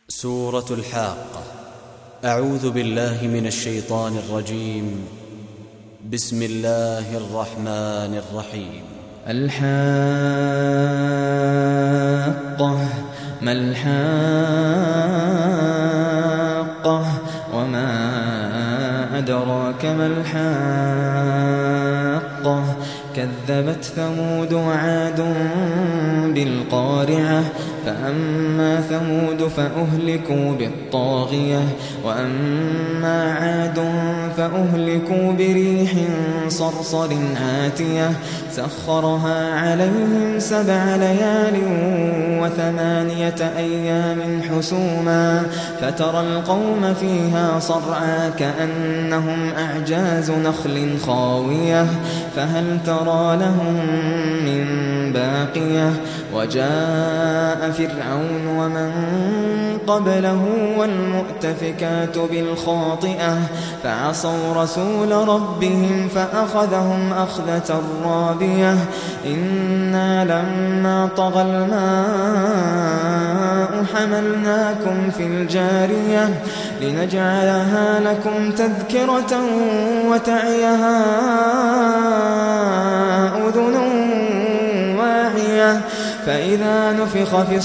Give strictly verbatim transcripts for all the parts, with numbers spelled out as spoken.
سورة الحاقة. أعوذ بالله من الشيطان الرجيم. بسم الله الرحمن الرحيم. الحاقة. ما الحاقة وما أدراك ما الحاقة. كذبت ثمود وعاد بالقارعة. فأما ثمود فأهلكوا بالطاغية وأما عاد فأهلكوا بريح صرصر عاتية سخرها عليهم سبع ليال وثمانية أيام حسوما فترى القوم فيها صرعى كأنهم أعجاز نخل خاوية فهل ترى لهم من باقية. وجاء فرعون ومن قبله والمؤتفكات بالخاطئة فعصوا رسول ربهم فأخذهم أخذة رابية. إنا لما طغى الماء حملناكم في الجارية لنجعلها لكم تذكرة وتعيها أذن واعية. فإذا نفخ في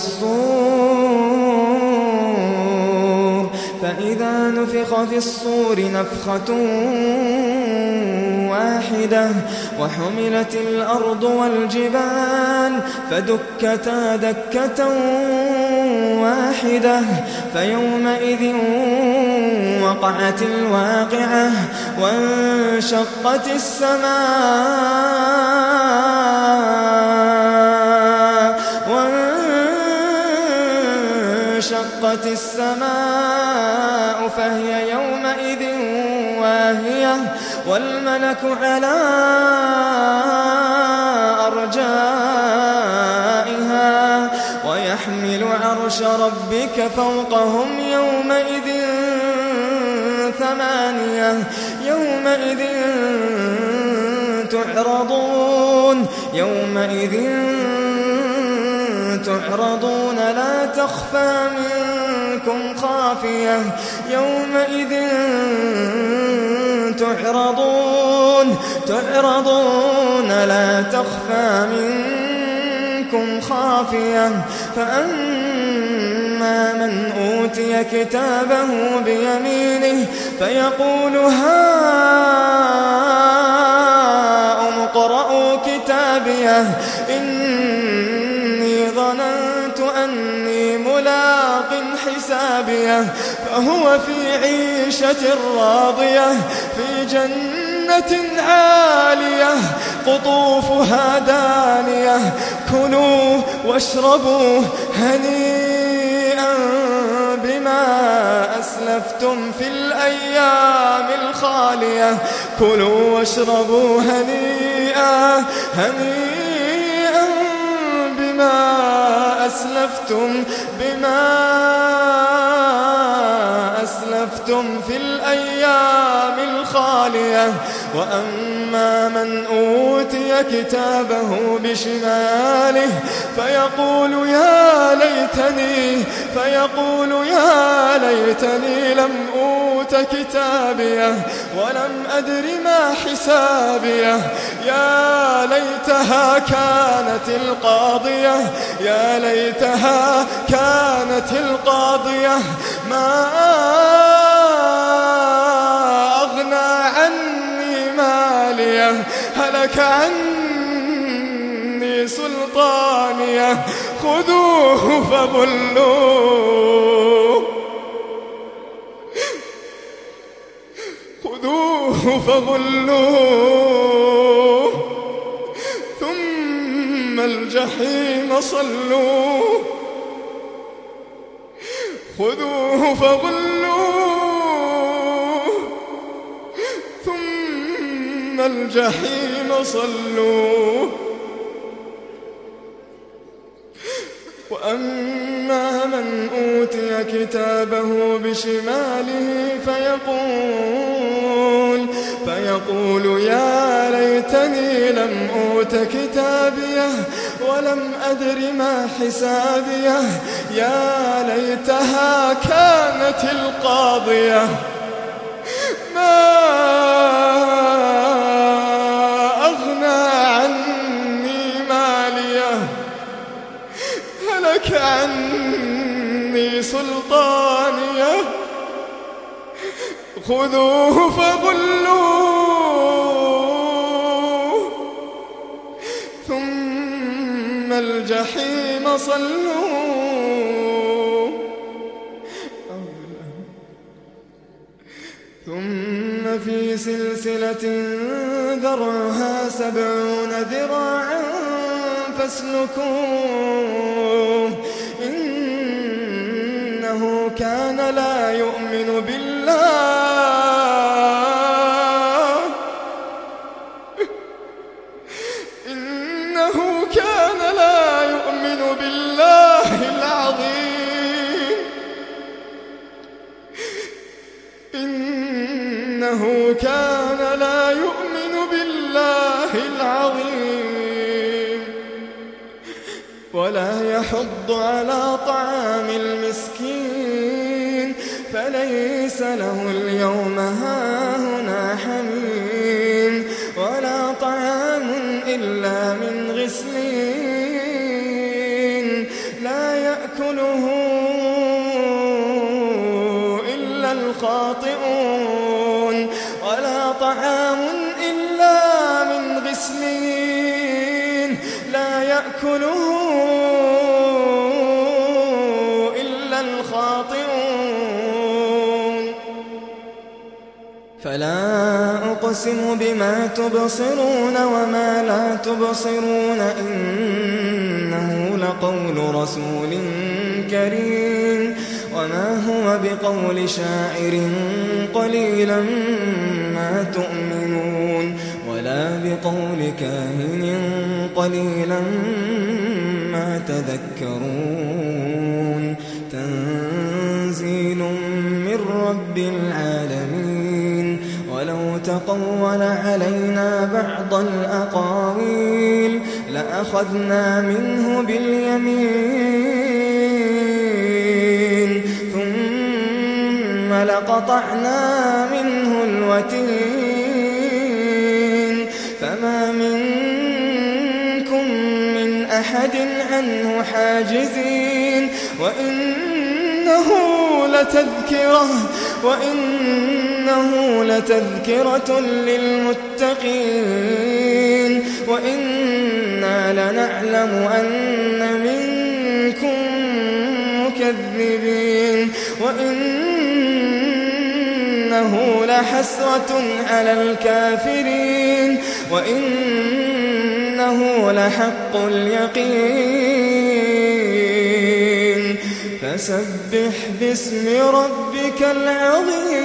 الصور فإذا نفخ في الصور نفخة واحدة وحملت الأرض والجبال فدكتا دكة واحدة فيومئذ وقعت الواقعة وانشقت السماء وانشقت السماء فهي يومئذ واهية والملك على أرجائها ويحمل عرش ربك فوقهم يومئذ ثمانية يومئذ تعرضون يومئذ تعرضون لا تخفى منكم خافية يومئذ تعرضون تعرضون لا تخفى منكم خافية. فأما من أوتي كتابه بيمينه فيقول هاؤم اقرءوا كتابيه إني ظننت أني ملاق حسابيه فهو في عيشة راضية في جنة عالية قطوفها دانية كلوا واشربوا هنيئا بما أسلفتم في الأيام الخالية كلوا واشربوا هنيئا هنيئا بما أسلفتم بما أسلفتم في الأيام الخالية. وأما من أوتي كتابه بشماله فيقول يا ليتني فيقول يا ليتني لم أوت كتابيه ولم أدر ما حسابيه يا ليتها كانت القاضية يا ليتها كانت القاضية ما أغنى عني ماليه هلك عني سلطانيه خذوه فغلوه خذوه فغلوه ثم الجحيم صلوه خذوه فغلوه ثم الجحيم صلوه. وأما من أوتي كتابه بشماله فيقول فيقول يا ليتني لم أوت كتابيه ولم أدر ما حسابيه يا ليتها كانت القاضية ما أغنى عني ماليه هلك عني سلطانيه خذوه فغلوه ثم الجحيم صلوه ثم في سلسلة ذرعها سبعون ذراعا فاسلكوه إنه كان لا يؤمن بالله إنه كان لا يؤمن بالله العظيم إنه كان لا يؤمن بالله العظيم ولا يحض على طعام المسكين فليس له اليوم هاهنا حميم ولا طعام إلا من غسلين لا يأكله إلا الخاطئون ولا طعام إلا من غسلين لا يأكله إلا الخاطئون فلا أقسم بما تبصرون وما لا تبصرون إنه لقول رسول كريم وما هو بقول شاعر قليلا ما تؤمنون ولا بقول كاهن قليلا ما تذكرون تنزيل من رب العالمين ولو تقول علينا بعض الأقاويل لأخذنا منه باليمين ثم لقطعنا منه الوتين فما منكم من أحد عنه حاجزين وإنه لتذكرة وإنه لتذكرة للمتقين وإنا لنعلم أن منكم مكذبين وإنه لحسرة على الكافرين وإنه لحق اليقين فسبح باسم ربك العظيم